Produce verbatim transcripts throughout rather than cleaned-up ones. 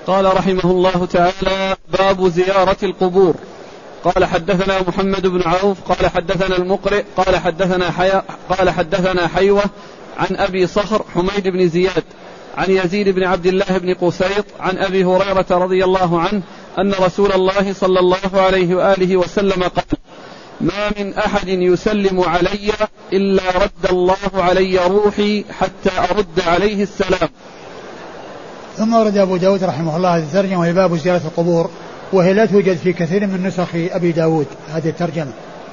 قال رحمه الله تعالى: باب زيارة القبور. قال حدثنا محمد بن عوف قال حدثنا المقرئ قال حدثنا حي... قال حدثنا حيوة عن أبي صخر حميد بن زياد عن يزيد بن عبد الله بن قسيط عن أبي هريرة رضي الله عنه أن رسول الله صلى الله عليه وآله وسلم قال: ما من أحد يسلم علي إلا رد الله علي روحي حتى أرد عليه السلام. ثم ورد أبو داود رحمه الله هذه الترجمة وهي باب زيارة القبور، وهي لا توجد في كثير من نسخ أبي داود هذه الترجمة.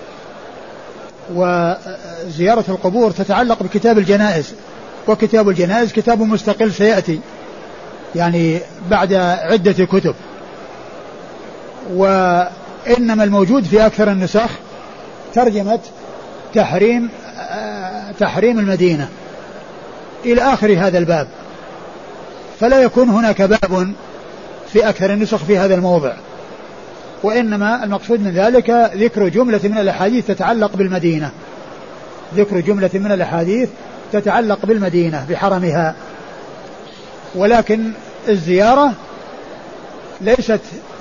وزيارة القبور تتعلق بكتاب الجنائز، وكتاب الجنائز كتاب مستقل سيأتي يعني بعد عدة كتب، وإنما الموجود في أكثر النسخ ترجمة تحريم تحريم المدينة إلى آخر هذا الباب، فلا يكون هناك باب في أكثر النسخ في هذا الموضع، وإنما المقصود من ذلك ذكر جملة من الأحاديث تتعلق بالمدينة، ذكر جملة من الأحاديث تتعلق بالمدينة بحرمها. ولكن الزيارة ليست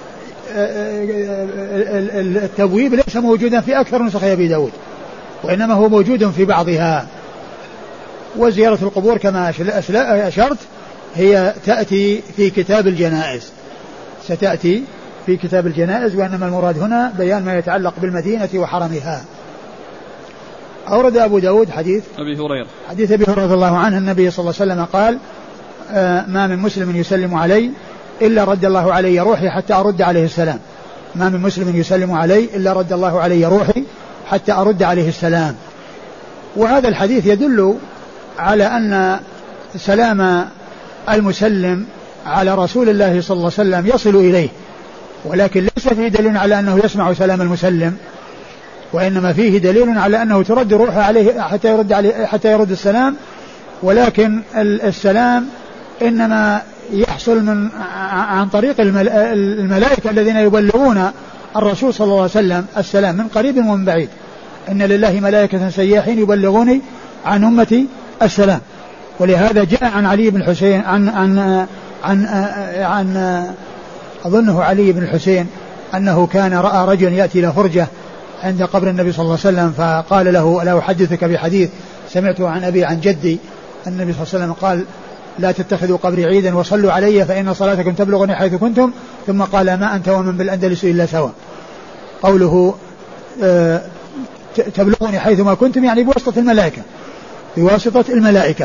التبويب ليس موجودا في أكثر نسخ أبي داود، وإنما هو موجود في بعضها. وزيارة القبور كما أشرت هي تأتي في كتاب الجنائز، ستأتي في كتاب الجنائز، وإنما المراد هنا بيان ما يتعلق بالمدينة وحرمها. أورد أبو داود حديث أبي هريرة حديث أبي هريرة رضي الله عنه النبي صلى الله عليه وسلم قال: آه ما من مسلم يسلم علي إلا رد الله علي روحي حتى أرد عليه السلام. ما من مسلم يسلم علي إلا رد الله علي روحي حتى أرد عليه السلام. وهذا الحديث يدل على أن سلام المسلم على رسول الله صلى الله عليه وسلم يصل إليه، ولكن ليس فيه دليل على أنه يسمع سلام المسلم، وإنما فيه دليل على أنه ترد روحه عليه حتى يرد عليه حتى يرد السلام. ولكن السلام إنما يحصل من عن طريق الملائكة الذين يبلغون الرسول صلى الله عليه وسلم السلام من قريب ومن بعيد. إن لله ملائكة سياحين يبلغوني عن أمتي السلام. ولهذا جاء عن علي بن الحسين عن عن عن, عن أظنه علي بن الحسين أنه كان رأى رجل يأتي إلى فرجة عند قبر النبي صلى الله عليه وسلم، فقال له: ألا أحدثك بحديث سمعته عن أبي عن جدي. النبي صلى الله عليه وسلم قال: لا تتخذوا قبري عيدا وصلوا علي فإن صلاتكم تبلغني حيث كنتم. ثم قال: ما أنت ومن بالأندلس إلا سواء. قوله آه تبلغني حيث ما كنتم يعني بواسطة الملائكة، بواسطة الملائكة.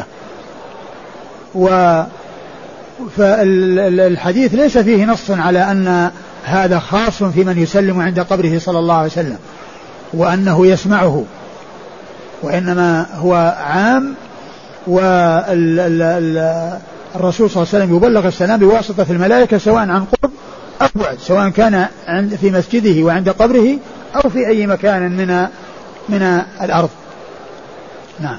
و فالحديث ليس فيه نص على أن هذا خاص في من يسلم عند قبره صلى الله عليه وسلم وأنه يسمعه، وإنما هو عام. والرسول صلى الله عليه وسلم يبلغ السلام بواسطة الملائكة سواء عن قرب أو بعد، سواء كان في مسجده وعند قبره أو في أي مكان من من الأرض. نعم.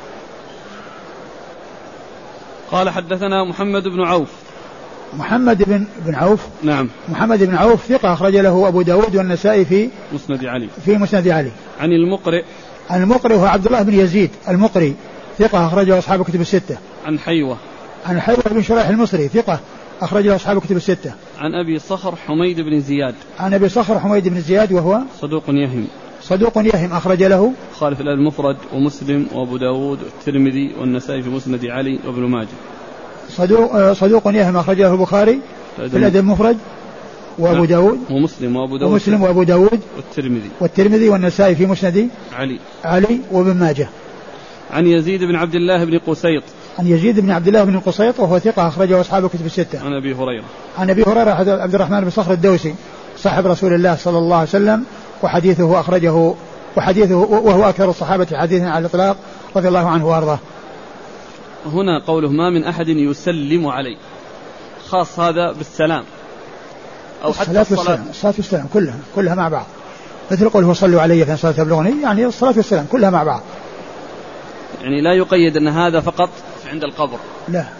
قال حدثنا محمد بن عوف. محمد بن بن عوف نعم محمد بن عوف ثقة أخرج له أبو داود والنسائي في مسند علي في مسند علي. عن المقرئ عن المقرئ هو عبد الله بن يزيد المقري ثقة أخرجه أصحاب كتب الستة. عن حيوة عن حيوة بن شريح المصري ثقة أخرجه أصحاب كتب الستة. عن أبي صخر حميد بن زياد عن أبي صخر حميد بن زياد وهو صدوق يهم صدوق يهم أخرج له خالف المفرد ومسلم وأبو داود والترمذي والنسائي في مسند علي وابن ماجه. صدوق صدوق يهم أخرج له البخاري في الأدب المفرد وأبو داود ومسلم وأبو داود ومسلم وأبو داود والترمذي والترمذي والنسائي في مسند علي علي وابن ماجه. عن يزيد بن عبد الله بن قسيط عن يزيد بن عبد الله بن قسيط وهو ثقة أخرجه أصحاب الكتب الستة. عن أبي هريرة عن أبي هريرة عبد الرحمن بن صخر الدوسي صاحب رسول الله صلى الله عليه وسلم، وحديثه أخرجه وحديثه وهو أكثر الصحابة حديثا على الإطلاق رضي الله عنه وأرضاه. هنا قوله ما من أحد يسلم علي خاص هذا بالسلام أو حتى الصلاة الصلاة والسلام كلها كلها مع بعض، مثل قوله صلوا علي فإن صلاة تبلغني، يعني الصلاة والسلام كلها مع بعض، يعني لا يقيد أن هذا فقط عند القبر. لا